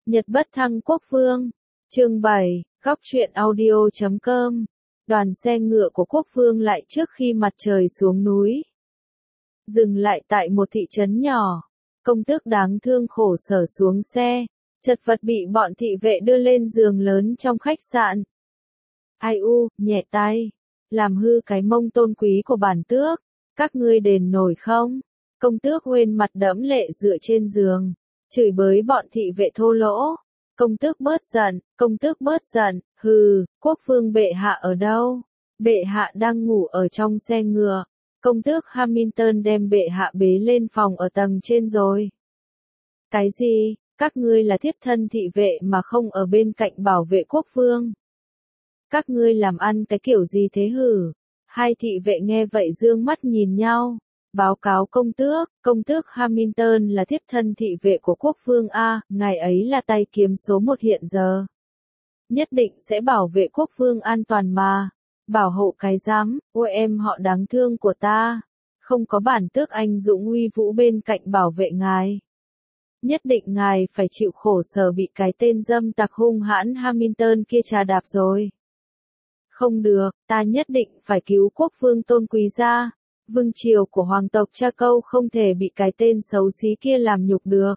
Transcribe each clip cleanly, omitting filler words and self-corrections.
Nhật bất thăng quốc vương. Chương 7, góc truyện audio.com. Đoàn xe ngựa của quốc vương lại trước khi mặt trời xuống núi. Dừng lại tại một thị trấn nhỏ. Công tước đáng thương khổ sở xuống xe, chật vật bị bọn thị vệ đưa lên giường lớn trong khách sạn. Ai u, nhẹ tay, làm hư cái mông tôn quý của bản tước, các ngươi đền nổi không? Công tước Uyên mặt đẫm lệ dựa trên giường, chửi bới bọn thị vệ thô lỗ. Công tước bớt giận, hừ, quốc vương bệ hạ ở đâu? Bệ hạ đang ngủ ở trong xe ngựa. Công tước Hamilton đem bệ hạ bế lên phòng ở tầng trên rồi. Cái gì? Các ngươi là thiếp thân thị vệ mà không ở bên cạnh bảo vệ quốc vương. Các ngươi làm ăn cái kiểu gì thế hử? Hai thị vệ nghe vậy dương mắt nhìn nhau. Báo cáo công tước Hamilton là thiếp thân thị vệ của quốc vương A, ngài ấy là tay kiếm số 1 hiện giờ. Nhất định sẽ bảo vệ quốc vương an toàn mà. Bảo hộ cái rắm, ôi em họ đáng thương của ta. Không có bản tước anh dũng uy vũ bên cạnh bảo vệ ngài. Nhất định ngài phải chịu khổ sở bị cái tên dâm tặc hung hãn Hamilton kia trà đạp rồi. Không được, ta nhất định phải cứu quốc vương tôn quý ra. Vương triều của hoàng tộc Cha Câu không thể bị cái tên xấu xí kia làm nhục được.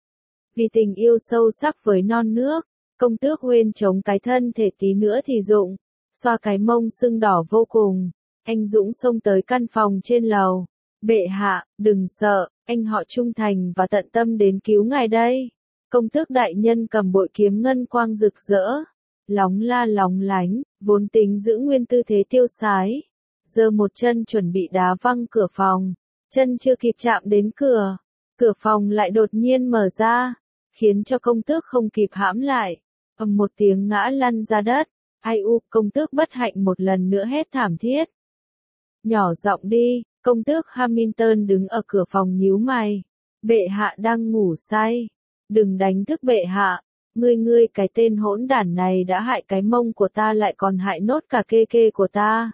Vì tình yêu sâu sắc với non nước, công tước Uyên chống cái thân thể tí nữa thì rụng, xoa cái mông sưng đỏ vô cùng. Anh dũng xông tới căn phòng trên lầu. Bệ hạ, đừng sợ, anh họ trung thành và tận tâm đến cứu ngài đây. Công tước đại nhân cầm bội kiếm ngân quang rực rỡ, lóng la lóng lánh, vốn tính giữ nguyên tư thế tiêu sái. Giơ một chân chuẩn bị đá văng cửa phòng, chân chưa kịp chạm đến cửa, cửa phòng lại đột nhiên mở ra, khiến cho công tước không kịp hãm lại, ầm một tiếng ngã lăn ra đất. Ai u, công tước bất hạnh một lần nữa hét thảm thiết. Nhỏ giọng đi, công tước Hamilton đứng ở cửa phòng nhíu mày. Bệ hạ đang ngủ say, đừng đánh thức bệ hạ. Ngươi cái tên hỗn đản này đã hại cái mông của ta lại còn hại nốt cả kê của ta.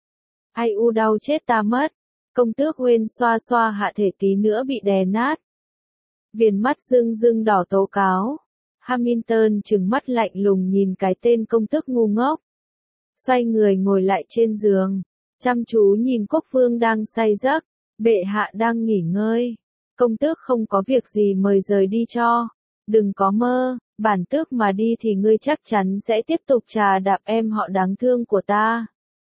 Ai u đau chết ta mất. Công tước Uyên xoa xoa hạ thể tí nữa bị đè nát. Viền mắt rưng đỏ tố cáo. Hamilton trừng mắt lạnh lùng nhìn cái tên công tước ngu ngốc. Xoay người ngồi lại trên giường, chăm chú nhìn quốc vương đang say giấc. Bệ hạ đang nghỉ ngơi. Công tước không có việc gì mời rời đi cho. Đừng có mơ, bản tước mà đi thì ngươi chắc chắn sẽ tiếp tục trà đạp em họ đáng thương của ta.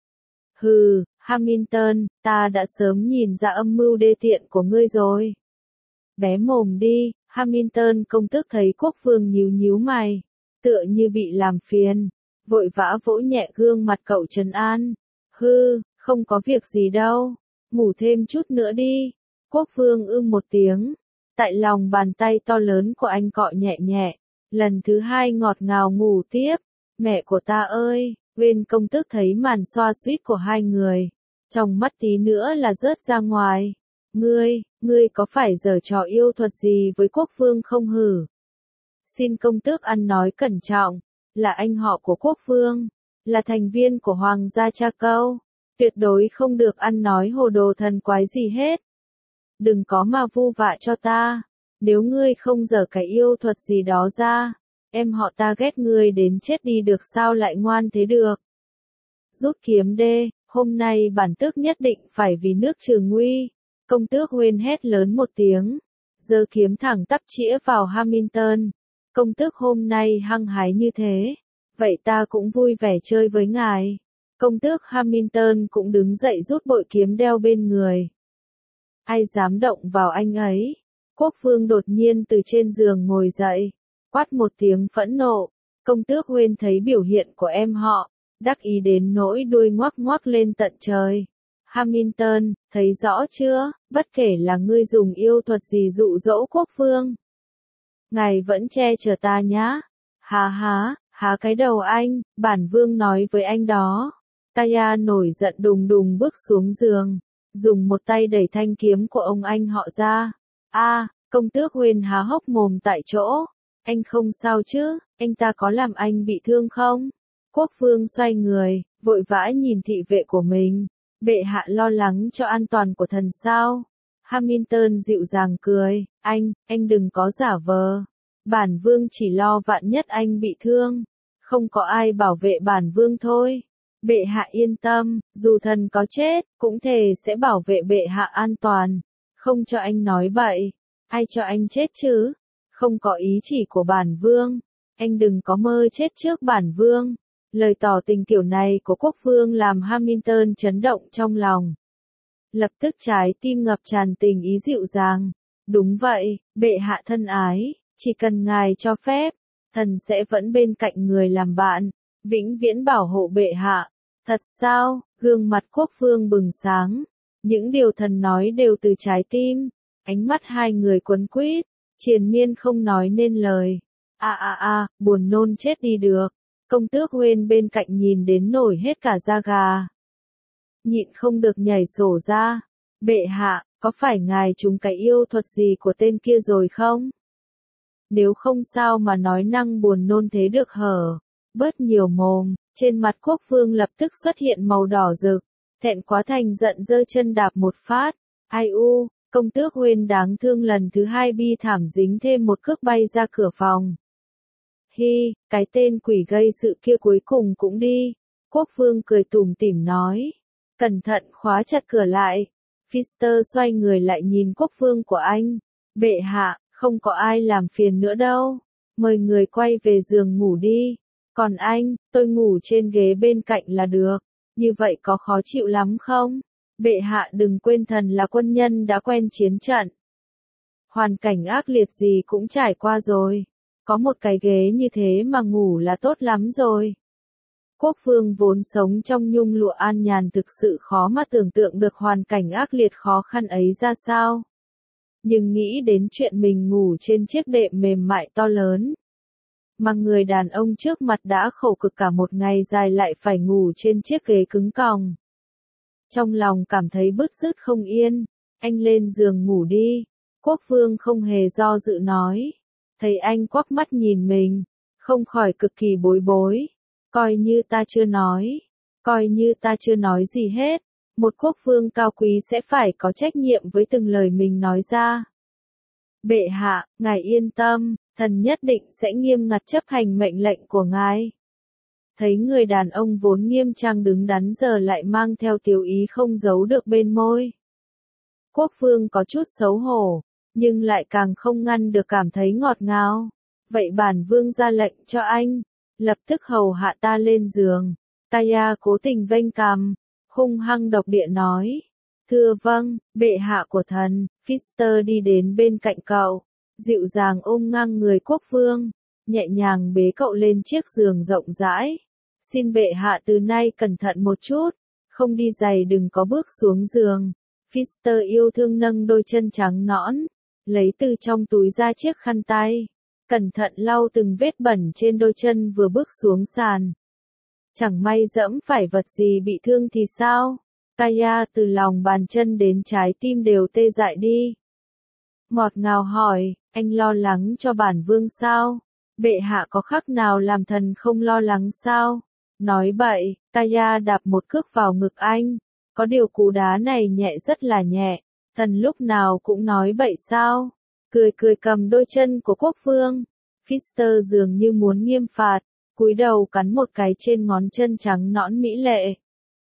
Hừ, Hamilton, ta đã sớm nhìn ra âm mưu đê tiện của ngươi rồi. Bé mồm đi. Hamilton công tước thấy quốc vương nhíu mày, tựa như bị làm phiền, vội vã vỗ nhẹ gương mặt cậu trấn an. Hư, không có việc gì đâu, ngủ thêm chút nữa đi. Quốc vương một tiếng, tại lòng bàn tay to lớn của anh cọ nhẹ, lần thứ hai ngọt ngào ngủ tiếp. Mẹ của ta ơi, bên công tước thấy màn xoa suýt của hai người, trong mắt tí nữa là rớt ra ngoài. Ngươi có phải giở trò yêu thuật gì với quốc vương không hử? Xin công tước ăn nói cẩn trọng, là anh họ của quốc vương, là thành viên của hoàng gia Cha Câu, tuyệt đối không được ăn nói hồ đồ thần quái gì hết. Đừng có mà vu vạ cho ta, nếu ngươi không giở cái yêu thuật gì đó ra, em họ ta ghét ngươi đến chết đi được sao lại ngoan thế được. Rút kiếm đê, hôm nay bản tước nhất định phải vì nước trừ nguy. Công tước Uyên hét lớn một tiếng, giơ kiếm thẳng tắp chĩa vào Hamilton. Công tước hôm nay hăng hái như thế, vậy ta cũng vui vẻ chơi với ngài. Công tước Hamilton cũng đứng dậy rút bội kiếm đeo bên người. Ai dám động vào anh ấy? Quốc vương đột nhiên từ trên giường ngồi dậy, quát một tiếng phẫn nộ. Công tước Uyên thấy biểu hiện của em họ, đắc ý đến nỗi đuôi ngoắc lên tận trời. Hamilton, thấy rõ chưa, bất kể là ngươi dùng yêu thuật gì dụ dỗ quốc vương, ngài vẫn che chở ta nhá. Há cái đầu anh, bản vương nói với anh đó. Kaya nổi giận đùng bước xuống giường, dùng một tay đẩy thanh kiếm của ông anh họ ra. Công tước Uyên há hốc mồm tại chỗ. Anh không sao chứ, anh ta có làm anh bị thương không? Quốc vương xoay người, vội vã nhìn thị vệ của mình. Bệ hạ lo lắng cho an toàn của thần sao? Hamilton dịu dàng cười, anh đừng có giả vờ. Bản vương chỉ lo vạn nhất anh bị thương, không có ai bảo vệ bản vương thôi. Bệ hạ yên tâm, dù thần có chết, cũng thề sẽ bảo vệ bệ hạ an toàn, không cho anh nói bậy. Ai cho anh chết chứ? Không có ý chỉ của bản vương, anh đừng có mơ chết trước bản vương. Lời tỏ tình kiểu này của quốc vương làm Hamilton chấn động trong lòng. Lập tức trái tim ngập tràn tình ý dịu dàng. Đúng vậy, bệ hạ thân ái, chỉ cần ngài cho phép, thần sẽ vẫn bên cạnh người làm bạn, vĩnh viễn bảo hộ bệ hạ. Thật sao? Gương mặt quốc vương bừng sáng. Những điều thần nói đều từ trái tim. Ánh mắt hai người quấn quýt, triền miên không nói nên lời. Buồn nôn chết đi được. Công tước Wayne bên cạnh nhìn đến nổi hết cả da gà. Nhịn không được nhảy sổ ra. Bệ hạ, có phải ngài trúng cái yêu thuật gì của tên kia rồi không? Nếu không sao mà nói năng buồn nôn thế được hở. Bớt nhiều mồm, trên mặt quốc vương lập tức xuất hiện màu đỏ rực. Thẹn quá thành giận giơ chân đạp một phát. Ai u, công tước Wayne đáng thương lần thứ hai bi thảm dính thêm một cước bay ra cửa phòng. Hi, cái tên quỷ gây sự kia cuối cùng cũng đi. Quốc vương cười tủm tỉm nói. Cẩn thận khóa chặt cửa lại. Pfister xoay người lại nhìn quốc vương của anh. Bệ hạ, không có ai làm phiền nữa đâu. Mời người quay về giường ngủ đi. Còn anh, tôi ngủ trên ghế bên cạnh là được. Như vậy có khó chịu lắm không? Bệ hạ đừng quên thần là quân nhân đã quen chiến trận. Hoàn cảnh ác liệt gì cũng trải qua rồi. Có một cái ghế như thế mà ngủ là tốt lắm rồi. Quốc vương vốn sống trong nhung lụa an nhàn thực sự khó mà tưởng tượng được hoàn cảnh ác liệt khó khăn ấy ra sao. Nhưng nghĩ đến chuyện mình ngủ trên chiếc đệm mềm mại to lớn. Mà người đàn ông trước mặt đã khổ cực cả một ngày dài lại phải ngủ trên chiếc ghế cứng còng. Trong lòng cảm thấy bứt rứt không yên, anh lên giường ngủ đi. Quốc vương không hề do dự nói. Thấy anh quắc mắt nhìn mình, không khỏi cực kỳ bối rối. Coi như ta chưa nói gì hết. Một quốc vương cao quý sẽ phải có trách nhiệm với từng lời mình nói ra. Bệ hạ, ngài yên tâm, thần nhất định sẽ nghiêm ngặt chấp hành mệnh lệnh của ngài. Thấy người đàn ông vốn nghiêm trang đứng đắn giờ lại mang theo tiểu ý không giấu được bên môi. Quốc vương có chút xấu hổ, nhưng lại càng không ngăn được cảm thấy ngọt ngào. Vậy bản vương ra lệnh cho anh, lập tức hầu hạ ta lên giường. Kaya cố tình vênh cằm, hung hăng độc địa nói. Thưa vâng, bệ hạ của thần. Pfister đi đến bên cạnh cậu, dịu dàng ôm ngang người quốc vương, nhẹ nhàng bế cậu lên chiếc giường rộng rãi. Xin bệ hạ từ nay cẩn thận một chút, không đi giày đừng có bước xuống giường. Pfister yêu thương nâng đôi chân trắng nõn, lấy từ trong túi ra chiếc khăn tay, cẩn thận lau từng vết bẩn trên đôi chân vừa bước xuống sàn. Chẳng may dẫm phải vật gì bị thương thì sao? Kaya từ lòng bàn chân đến trái tim đều tê dại đi. Ngọt ngào hỏi, anh lo lắng cho bản vương sao? Bệ hạ có khác nào làm thần không lo lắng sao? Nói bậy, Kaya đạp một cước vào ngực anh. Có điều cú đá này nhẹ rất là nhẹ. Thần lúc nào cũng nói bậy sao? Cười cầm đôi chân của quốc vương. Pfister dường như muốn nghiêm phạt, cúi đầu cắn một cái trên ngón chân trắng nõn mỹ lệ.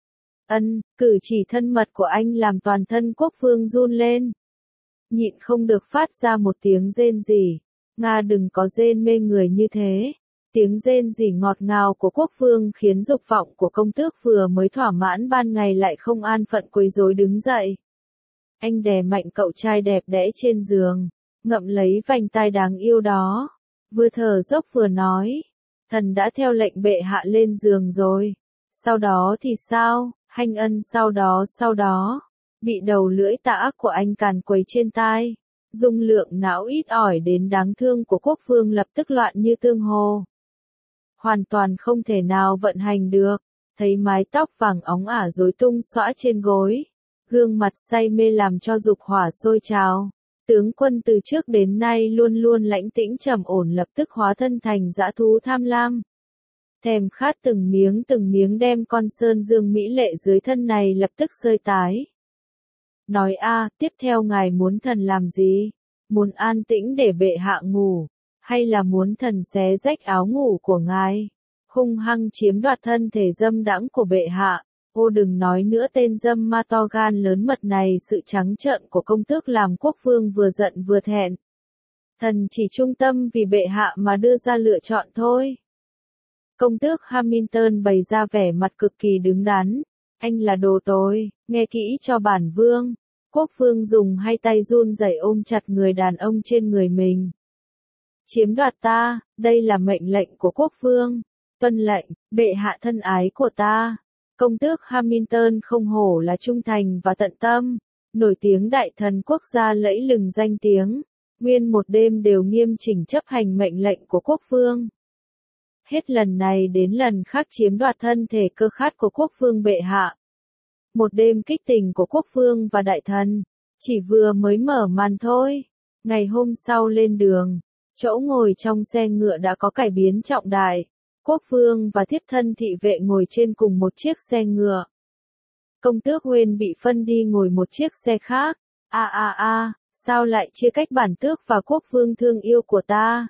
Cử chỉ thân mật của anh làm toàn thân quốc vương run lên. Nhịn không được phát ra một tiếng rên rỉ. Nga đừng có rên mê người như thế. Tiếng rên rỉ ngọt ngào của quốc vương khiến dục vọng của công tước vừa mới thỏa mãn ban ngày lại không an phận quấy rối đứng dậy. Anh đè mạnh cậu trai đẹp đẽ trên giường, ngậm lấy vành tai đáng yêu đó. Vừa thở dốc vừa nói. Thần đã theo lệnh bệ hạ lên giường rồi. Sau đó thì sao? Hanh ân sau đó. Bị đầu lưỡi tà ác của anh càn quấy trên tai. Dung lượng não ít ỏi đến đáng thương của quốc vương lập tức loạn như tương hồ. Hoàn toàn không thể nào vận hành được. Thấy mái tóc vàng óng ả rối tung xõa trên gối. Gương mặt say mê làm cho dục hỏa sôi trào. Tướng quân từ trước đến nay luôn luôn lãnh tĩnh trầm ổn lập tức hóa thân thành dã thú tham lam. Thèm khát từng miếng đem con sơn dương mỹ lệ dưới thân này lập tức sơi tái. Nói tiếp theo ngài muốn thần làm gì? Muốn an tĩnh để bệ hạ ngủ, Hay là muốn thần xé rách áo ngủ của ngài, hung hăng chiếm đoạt thân thể dâm đãng của bệ hạ? Ô đừng nói nữa, tên dâm ma to gan lớn mật này. Sự trắng trợn của công tước làm quốc vương vừa giận vừa thẹn. Thần chỉ trung tâm vì bệ hạ mà đưa ra lựa chọn thôi. Công tước Hamilton bày ra vẻ mặt cực kỳ đứng đắn. Anh là đồ tồi, nghe kỹ cho bản vương. Quốc vương dùng hai tay run rẩy ôm chặt người đàn ông trên người mình. Chiếm đoạt ta, đây là mệnh lệnh của quốc vương. Tuân lệnh, bệ hạ thân ái của ta. Công tước Hamilton không hổ là trung thành và tận tâm, nổi tiếng đại thần quốc gia lẫy lừng danh tiếng, nguyên một đêm đều nghiêm chỉnh chấp hành mệnh lệnh của quốc vương. Hết lần này đến lần khác chiếm đoạt thân thể cơ khát của quốc vương bệ hạ. Một đêm kích tình của quốc vương và đại thần, chỉ vừa mới mở màn thôi. Ngày hôm sau lên đường, chỗ ngồi trong xe ngựa đã có cải biến trọng đại. Quốc vương và thiếp thân thị vệ ngồi trên cùng một chiếc xe ngựa. Công tước Wayne bị phân đi ngồi một chiếc xe khác. Sao lại chia cách bản tước và quốc vương thương yêu của ta?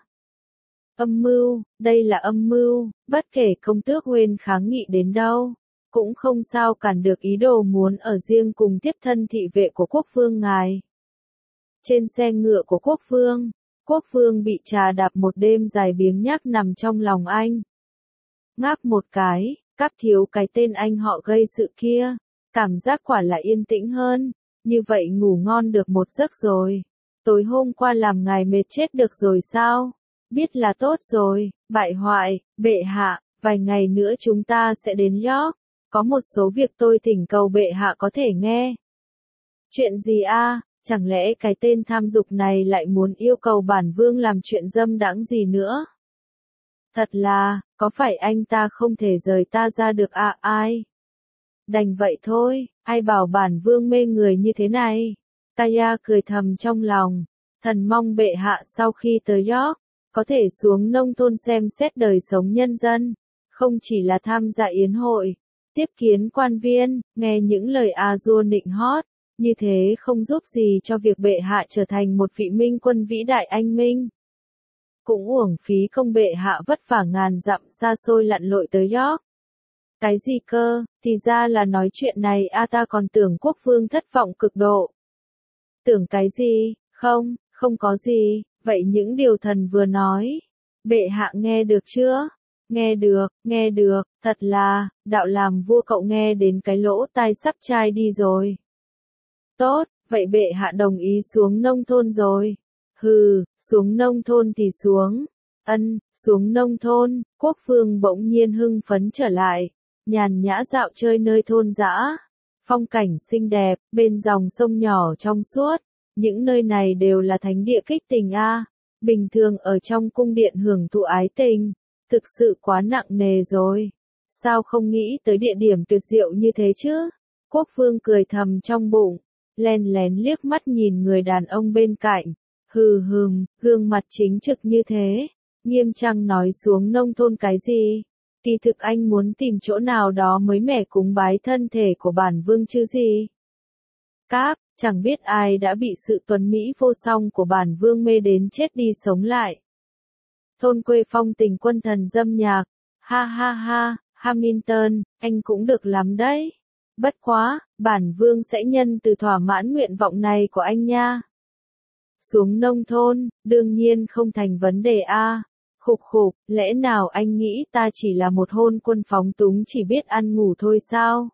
Âm mưu, đây là âm mưu, bất kể công tước Wayne kháng nghị đến đâu, cũng không sao cản được ý đồ muốn ở riêng cùng thiếp thân thị vệ của quốc vương ngài. Trên xe ngựa của quốc vương bị trà đạp một đêm dài biếng nhác nằm trong lòng anh. Ngáp một cái, cáp thiếu cái tên anh họ gây sự kia, cảm giác quả là yên tĩnh hơn, như vậy ngủ ngon được một giấc rồi. Tối hôm qua làm ngài mệt chết được rồi sao? Biết là tốt rồi, bại hoại, bệ hạ, vài ngày nữa chúng ta sẽ đến York, có một số việc tôi thỉnh cầu bệ hạ có thể nghe. Chuyện gì a? Chẳng lẽ cái tên tham dục này lại muốn yêu cầu bản vương làm chuyện dâm đãng gì nữa? Thật là, có phải anh ta không thể rời ta ra được ai? Đành vậy thôi, ai bảo bản vương mê người như thế này? Kaya cười thầm trong lòng, thần mong bệ hạ sau khi tới York, có thể xuống nông thôn xem xét đời sống nhân dân, không chỉ là tham gia yến hội, tiếp kiến quan viên, nghe những lời a-dua nịnh hót, như thế không giúp gì cho việc bệ hạ trở thành một vị minh quân vĩ đại anh minh. Cũng uổng phí công bệ hạ vất vả ngàn dặm xa xôi lặn lội tới York. Cái gì cơ, thì ra là nói chuyện này ta còn tưởng quốc vương thất vọng cực độ. Tưởng cái gì, không có gì, vậy những điều thần vừa nói, bệ hạ nghe được chưa? Nghe được, thật là, đạo làm vua cậu nghe đến cái lỗ tai sắp chai đi rồi. Tốt, vậy bệ hạ đồng ý xuống nông thôn rồi. Hừ, xuống nông thôn thì xuống. Xuống nông thôn, quốc vương bỗng nhiên hưng phấn trở lại, nhàn nhã dạo chơi nơi thôn dã. Phong cảnh xinh đẹp, bên dòng sông nhỏ trong suốt, những nơi này đều là thánh địa kích tình a. Bình thường ở trong cung điện hưởng thụ ái tình, thực sự quá nặng nề rồi. Sao không nghĩ tới địa điểm tuyệt diệu như thế chứ? Quốc vương cười thầm trong bụng, len lén liếc mắt nhìn người đàn ông bên cạnh. Gương mặt chính trực như thế, nghiêm trang nói xuống nông thôn cái gì? Kỳ thực anh muốn tìm chỗ nào đó mới mẻ cúng bái thân thể của bản vương chứ gì? Cáp, chẳng biết ai đã bị sự tuấn mỹ vô song của bản vương mê đến chết đi sống lại. Thôn quê phong tình quân thần dâm nhạc, ha, Hamilton, anh cũng được lắm đấy. Bất quá, bản vương sẽ nhân từ thỏa mãn nguyện vọng này của anh nha. Xuống nông thôn, đương nhiên không thành vấn đề a. Khục, lẽ nào anh nghĩ ta chỉ là một hôn quân phóng túng chỉ biết ăn ngủ thôi sao?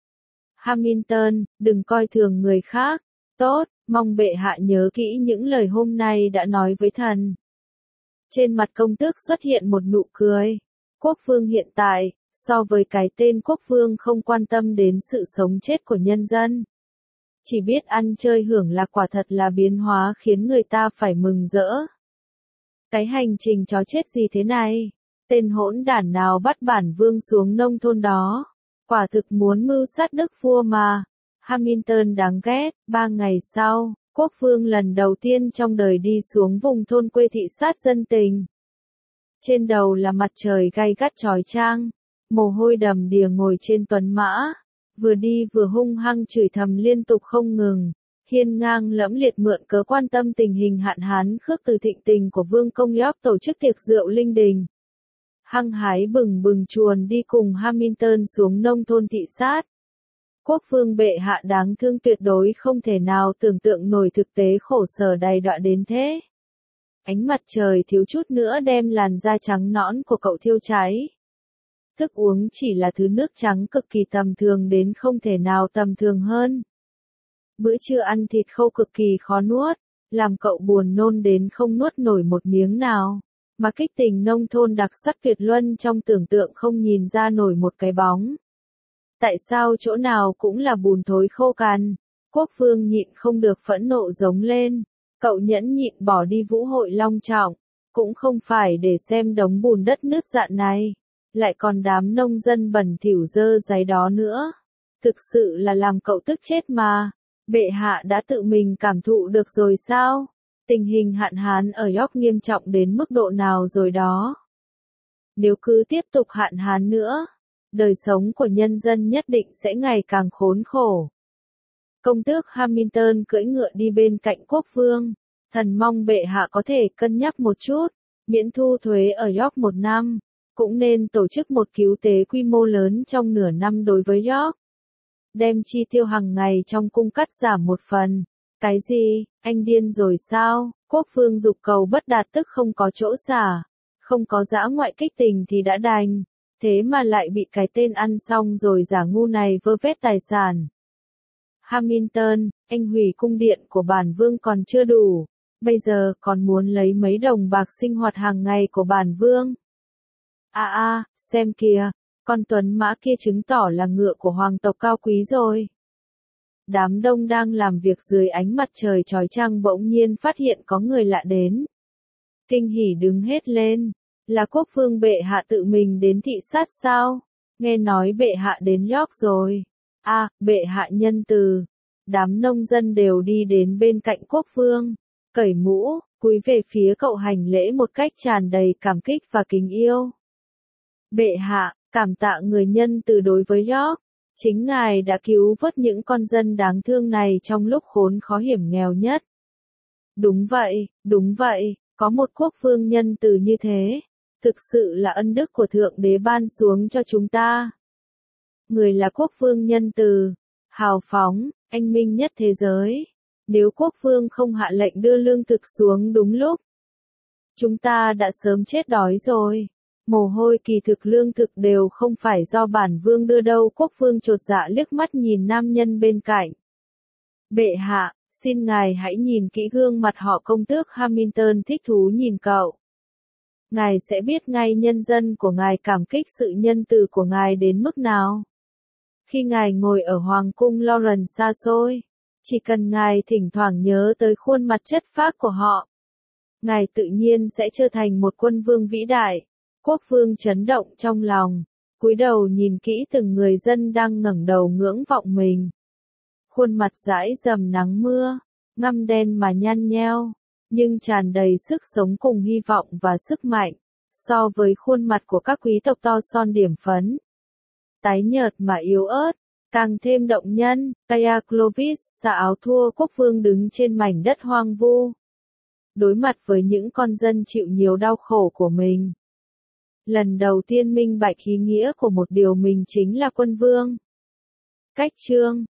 Hamilton, đừng coi thường người khác. Tốt, mong bệ hạ nhớ kỹ những lời hôm nay đã nói với thần. Trên mặt công tước xuất hiện một nụ cười. Quốc vương hiện tại, so với cái tên quốc vương không quan tâm đến sự sống chết của nhân dân, chỉ biết ăn chơi hưởng lạc, quả thật là biến hóa khiến người ta phải mừng rỡ. Cái hành trình chó chết gì thế này? Tên hỗn đản nào bắt bản vương xuống nông thôn đó? Quả thực muốn mưu sát đức vua mà. Hamilton đáng ghét. 3 ngày sau, quốc vương lần đầu tiên trong đời đi xuống vùng thôn quê thị sát dân tình. Trên đầu là mặt trời gay gắt chói chang, mồ hôi đầm đìa ngồi trên tuấn mã, vừa đi vừa hung hăng chửi thầm liên tục không ngừng. hiên ngang lẫm liệt mượn cớ quan tâm tình hình hạn hán khước từ thịnh tình của vương công York tổ chức tiệc rượu linh đình. Hăng hái bừng bừng chuồn đi cùng Hamilton xuống nông thôn thị sát. Quốc vương bệ hạ đáng thương tuyệt đối không thể nào tưởng tượng nổi thực tế khổ sở đầy đọa đến thế. Ánh mặt trời thiếu chút nữa đem làn da trắng nõn của cậu thiêu cháy. Thức uống chỉ là thứ nước trắng cực kỳ tầm thường đến không thể nào tầm thường hơn. Bữa trưa ăn thịt khâu cực kỳ khó nuốt, làm cậu buồn nôn đến không nuốt nổi một miếng nào. Mà kích tình nông thôn đặc sắc tuyệt luân trong tưởng tượng không nhìn ra nổi một cái bóng. Tại sao chỗ nào cũng là bùn thối khô cằn? Quốc vương nhịn không được phẫn nộ giống lên. Cậu nhẫn nhịn bỏ đi vũ hội long trọng, cũng không phải để xem đống bùn đất nứt dạn này, lại còn đám nông dân bẩn thỉu dơ dáy đó nữa. Thực sự là làm cậu tức chết mà. Bệ hạ đã tự mình cảm thụ được rồi sao? Tình hình hạn hán ở York nghiêm trọng đến mức độ nào rồi đó. Nếu cứ tiếp tục hạn hán nữa, đời sống của nhân dân nhất định sẽ ngày càng khốn khổ. Công tước Hamilton cưỡi ngựa đi bên cạnh quốc vương. Thần mong bệ hạ có thể cân nhắc một chút, miễn thu thuế ở York 1 năm, cũng nên tổ chức một cứu tế quy mô lớn trong nửa năm đối với York. Đem chi tiêu hàng ngày trong cung cắt giảm một phần. Cái gì, anh điên rồi sao? Quốc vương giục cầu bất đạt tức không có chỗ xả. Không có dã ngoại kích tình thì đã đành. Thế mà lại bị cái tên ăn xong rồi giả ngu này vơ vét tài sản. Hamilton, anh hủy cung điện của bản vương còn chưa đủ. Bây giờ còn muốn lấy mấy đồng bạc sinh hoạt hàng ngày của bản vương. Xem kìa, con tuấn mã kia chứng tỏ là ngựa của hoàng tộc cao quý rồi. Đám đông đang làm việc dưới ánh mặt trời chói chang bỗng nhiên phát hiện có người lạ đến. Kinh hỉ đứng hết lên, là quốc vương bệ hạ tự mình đến thị sát sao? Nghe nói bệ hạ đến York rồi. Bệ hạ nhân từ. Đám nông dân đều đi đến bên cạnh quốc vương, cởi mũ, cúi về phía cậu hành lễ một cách tràn đầy cảm kích và kính yêu. Bệ hạ, cảm tạ người nhân từ đối với York. Chính ngài đã cứu vớt những con dân đáng thương này trong lúc khốn khó hiểm nghèo nhất. Đúng vậy, có một quốc vương nhân từ như thế. Thực sự là ân đức của Thượng Đế ban xuống cho chúng ta. Người là quốc vương nhân từ, hào phóng, anh minh nhất thế giới. Nếu quốc vương không hạ lệnh đưa lương thực xuống đúng lúc, chúng ta đã sớm chết đói rồi. Mồ hôi kỳ thực lương thực đều không phải do bản vương đưa đâu. Quốc vương chột dạ liếc mắt nhìn nam nhân bên cạnh. Bệ hạ, xin ngài hãy nhìn kỹ gương mặt họ. Công tước Hamilton thích thú nhìn cậu. Ngài sẽ biết ngay nhân dân của ngài cảm kích sự nhân từ của ngài đến mức nào. Khi ngài ngồi ở hoàng cung Lawrence xa xôi, chỉ cần ngài thỉnh thoảng nhớ tới khuôn mặt chất phác của họ, ngài tự nhiên sẽ trở thành một quân vương vĩ đại. Quốc vương chấn động trong lòng, cúi đầu nhìn kỹ từng người dân đang ngẩng đầu ngưỡng vọng mình. Khuôn mặt dãi dầm nắng mưa, ngăm đen mà nhăn nheo, nhưng tràn đầy sức sống cùng hy vọng và sức mạnh, so với khuôn mặt của các quý tộc to son điểm phấn. Tái nhợt mà yếu ớt, càng thêm động nhân. Kaya Clovis xả áo thua quốc vương đứng trên mảnh đất hoang vu, đối mặt với những con dân chịu nhiều đau khổ của mình. Lần đầu tiên minh bạch ý nghĩa của một điều mình chính là quân vương. Cách chương